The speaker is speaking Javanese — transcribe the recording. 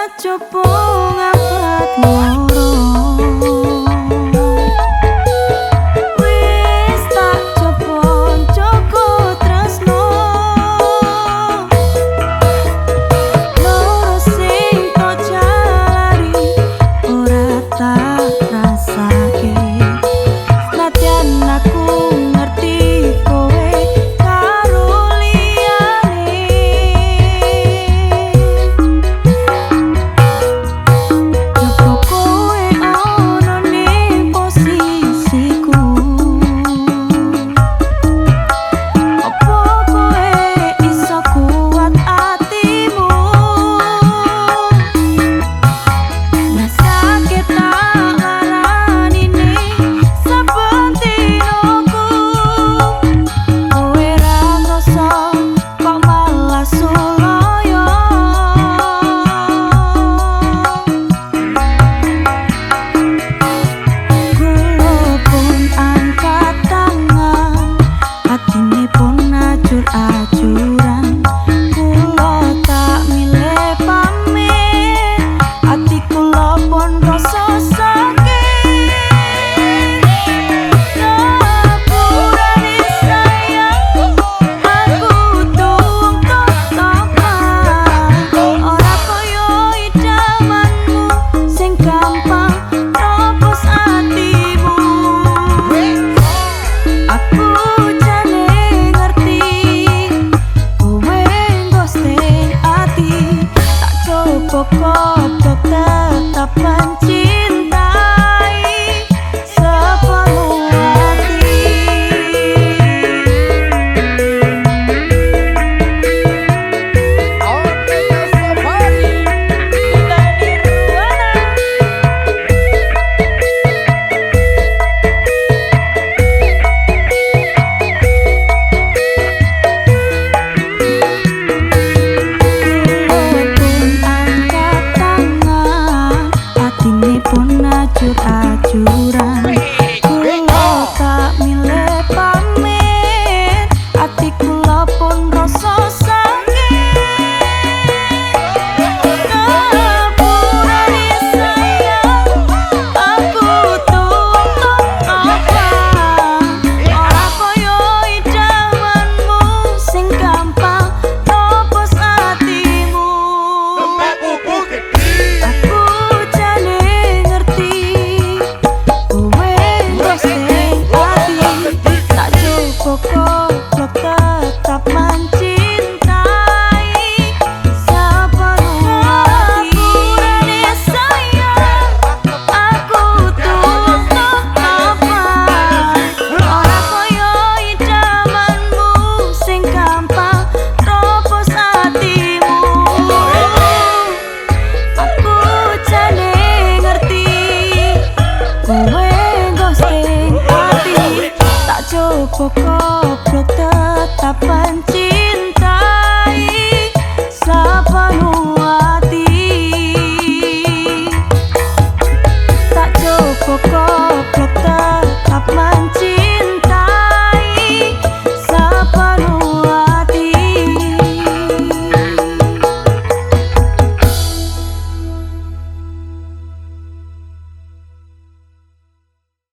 coba ngabad loro. Wis tak coba njogo tresno. Loro sing kok jalari ora tak rasake. Senadyan aku ngerti kowe karo liyane. Nyoba kowe ono ning posisiku. Apa kowe iso kuat atimu? Rasake tak larani ning saben dinoku. Kowe ra ngrasa kok malah sulaya. Kula pun angkat tangan, atine pun ajur-ajuran. Kula tak milih pamit, ati kula pun rasa sakit. Sepurane sayang, aku tuntut sopan. Ora koyo idamanmu sing gampang robos atimu. Aku jane ngerti kowe ghosting ati. Tak coba goblok tetap mencintai sepenuh hati. Pun angkat tangan, atine pun ajur-ajuran. Kula tak milih pamit, ati kula pun rasa sakit. Sepurane sayang, aku tuntut sopan. Ora koyo idamanmu sing gampang robos atimu. Aku jane ngerti kowe ghosting ati. Tak coba goblok tetap mencintai sepenuh hati. Sepurane sayang, aku tuntut sopan. Ora koyo idamanmu sing gampang robos atimu. Aku jane ngerti kowe ghosting ati. Tak coba goblok tetap